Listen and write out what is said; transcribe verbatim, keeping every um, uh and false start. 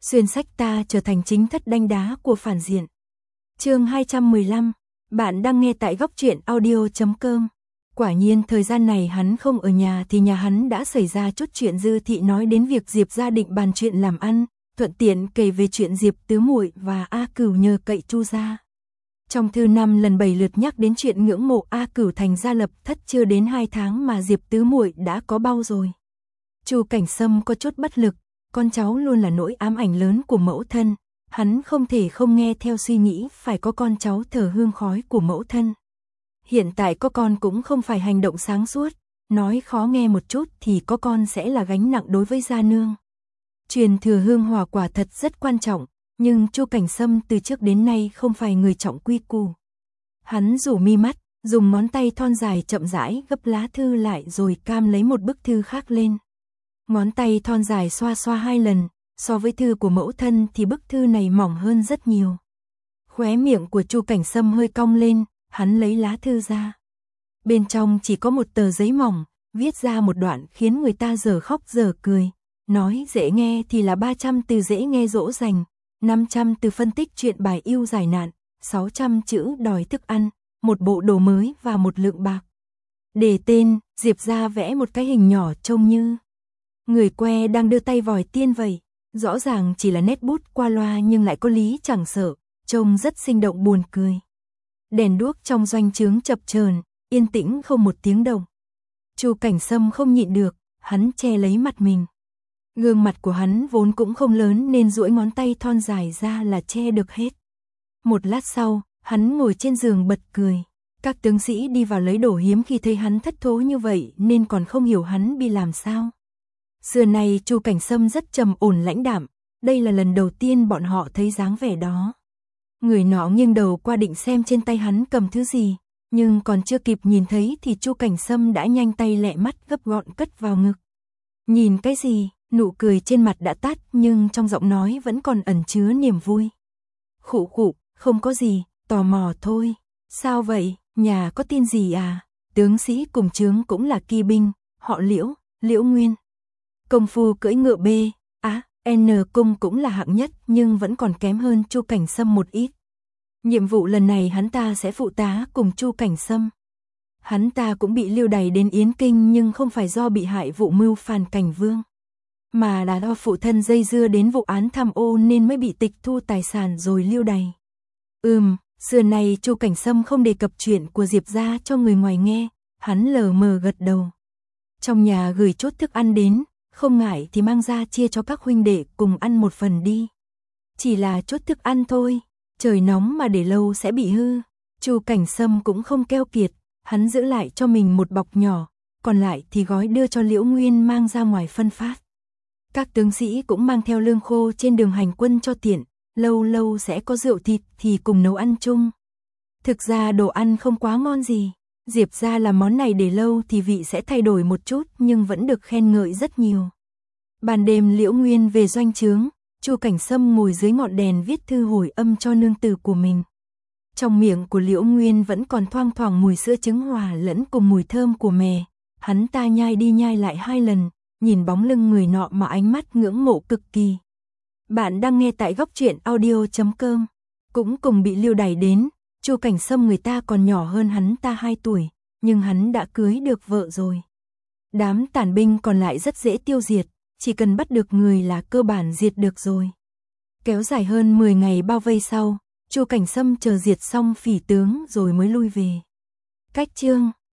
xuyên sách ta trở thành chính thất đanh đá của phản diện. Chương hai trăm mười lăm, bạn đang nghe tại góc truyện audio chấm com. Quả nhiên thời gian này hắn không ở nhà thì nhà hắn đã xảy ra chút chuyện. Dư Thị nói đến việc Diệp gia định bàn chuyện làm ăn, thuận tiện kể về chuyện Diệp Tứ Muội và A Cửu nhờ cậy Chu gia. Trong thư năm lần bảy lượt nhắc đến chuyện ngưỡng mộ A Cửu thành gia lập thất, chưa đến hai tháng mà Diệp Tứ Muội đã có bầu rồi. Chu Cảnh Sâm có chút bất lực, con cháu luôn là nỗi ám ảnh lớn của mẫu thân, hắn không thể không nghe theo suy nghĩ phải có con cháu thờ hương khói của mẫu thân. Hiện tại có con cũng không phải hành động sáng suốt, nói khó nghe một chút thì có con sẽ là gánh nặng đối với gia nương. Truyền thừa hương hỏa quả thật rất quan trọng, nhưng Chu Cảnh Sâm từ trước đến nay không phải người trọng quy củ. Hắn rủ mi mắt, dùng ngón tay thon dài chậm rãi gấp lá thư lại rồi cam lấy một bức thư khác lên. Ngón tay thon dài xoa xoa hai lần, so với thư của mẫu thân thì bức thư này mỏng hơn rất nhiều. Khóe miệng của Chu Cảnh Sâm hơi cong lên, hắn lấy lá thư ra. Bên trong chỉ có một tờ giấy mỏng, viết ra một đoạn khiến người ta dở khóc dở cười. Nói dễ nghe thì là ba trăm từ dễ nghe dỗ dành, năm trăm từ phân tích chuyện bài yêu giải nạn, sáu trăm chữ đòi thức ăn, một bộ đồ mới và một lượng bạc. Để tên, Diệp gia vẽ một cái hình nhỏ trông như người que đang đưa tay vòi tiên vậy. Rõ ràng chỉ là nét bút qua loa nhưng lại có lý chẳng sợ, trông rất sinh động buồn cười. Đèn đuốc trong doanh trướng chập chờn, yên tĩnh không một tiếng động. Chu Cảnh Sâm không nhịn được, hắn che lấy mặt mình. Gương mặt của hắn vốn cũng không lớn nên duỗi ngón tay thon dài ra là che được hết. Một lát sau, hắn ngồi trên giường bật cười. Các tướng sĩ đi vào lấy đồ hiếm khi thấy hắn thất thố như vậy nên còn không hiểu hắn bị làm sao. Xưa nay Chu Cảnh Sâm rất trầm ổn lãnh đạm, đây là lần đầu tiên bọn họ thấy dáng vẻ đó. Người nọ nghiêng đầu qua định xem trên tay hắn cầm thứ gì, nhưng còn chưa kịp nhìn thấy thì Chu Cảnh Sâm đã nhanh tay lẹ mắt gấp gọn cất vào ngực. Nhìn cái gì? Nụ cười trên mặt đã tắt nhưng trong giọng nói vẫn còn ẩn chứa niềm vui. Khụ khụ, không có gì, tò mò thôi. Sao vậy, nhà có tin gì à? Tướng sĩ cùng trướng cũng là kỳ binh, họ Liễu, Liễu Nguyên. Công phu cưỡi ngựa B, á, N cung cũng là hạng nhất nhưng vẫn còn kém hơn Chu Cảnh Sâm một ít. Nhiệm vụ lần này hắn ta sẽ phụ tá cùng Chu Cảnh Sâm. Hắn ta cũng bị lưu đày đến Yến Kinh nhưng không phải do bị hại vụ mưu phản Cảnh Vương, mà là do phụ thân dây dưa đến vụ án tham ô nên mới bị tịch thu tài sản rồi lưu đày. Ừm, xưa nay Chu Cảnh Sâm không đề cập chuyện của Diệp gia cho người ngoài nghe, hắn lờ mờ gật đầu. Trong nhà gửi chút thức ăn đến, không ngại thì mang ra chia cho các huynh đệ cùng ăn một phần đi. Chỉ là chút thức ăn thôi, trời nóng mà để lâu sẽ bị hư. Chu Cảnh Sâm cũng không keo kiệt, hắn giữ lại cho mình một bọc nhỏ, còn lại thì gói đưa cho Liễu Nguyên mang ra ngoài phân phát. Các tướng sĩ cũng mang theo lương khô trên đường hành quân cho tiện, lâu lâu sẽ có rượu thịt thì cùng nấu ăn chung. Thực ra đồ ăn không quá ngon gì, Diệp gia làm món này để lâu thì vị sẽ thay đổi một chút nhưng vẫn được khen ngợi rất nhiều. Ban đêm Liễu Nguyên về doanh trướng, Chu Cảnh Sâm ngồi dưới ngọn đèn viết thư hồi âm cho nương tử của mình. Trong miệng của Liễu Nguyên vẫn còn thoang thoảng mùi sữa trứng hòa lẫn cùng mùi thơm của mè. Hắn ta nhai đi nhai lại hai lần, nhìn bóng lưng người nọ mà ánh mắt ngưỡng mộ cực kỳ. Bạn đang nghe tại góc truyện audio chấm com. Cũng cùng bị lưu đày đến, Chu Cảnh Sâm người ta còn nhỏ hơn hắn ta hai tuổi, nhưng hắn đã cưới được vợ rồi. Đám tàn binh còn lại rất dễ tiêu diệt, chỉ cần bắt được người là cơ bản diệt được rồi. Kéo dài hơn mười ngày bao vây sau, Chu Cảnh Sâm chờ diệt xong phỉ tướng rồi mới lui về. Cách chương